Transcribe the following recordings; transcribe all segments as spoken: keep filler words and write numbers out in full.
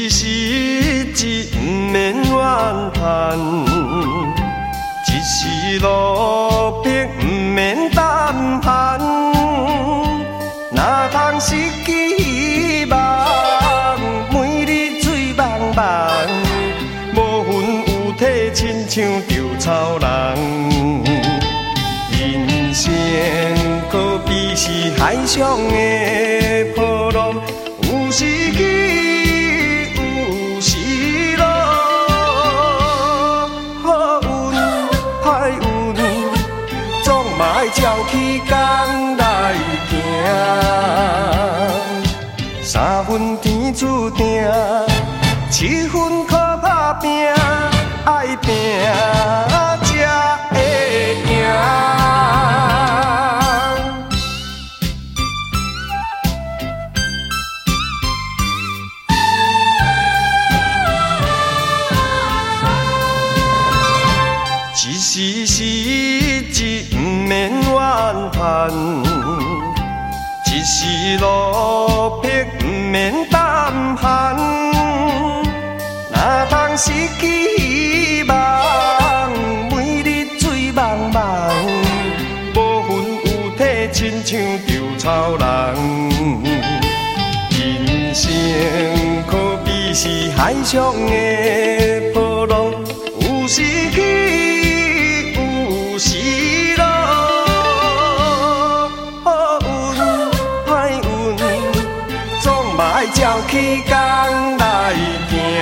时日不免怨叹，一时落魄不免胆寒。哪通失去希望，每日醉茫茫，无魂有体，亲像稻草人。人生可比是海上的波浪，有时起，有时落，好运歹运，总嘛爱照起工来行。三分天注定，七分靠打拼，爱拼才会赢。一时时日不免怨叹，一时落魄不免胆寒。哪通失去希望，每日醉茫茫，无魂有体，亲像稻草人。人生可比是海上的波浪，有时起。是咯，好运歹运，总嘛爱照起工来行。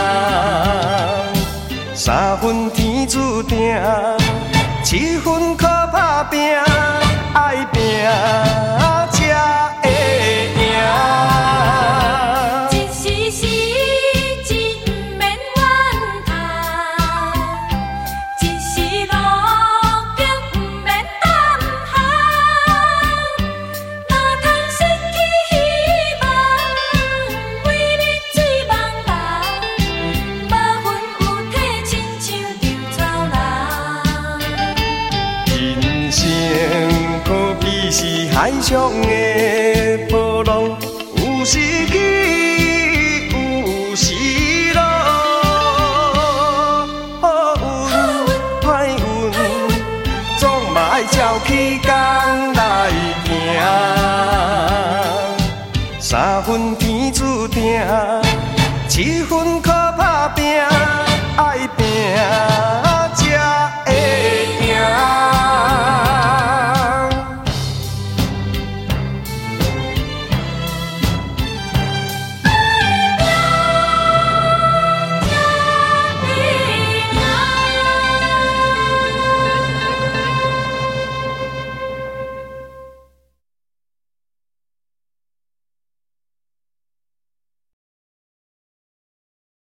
三分天注定，七分靠打拼，爱拼才会赢。是海上的波浪，有时起，有时落，好运歹运，总嘛爱照起工来行。三分天注定，七分靠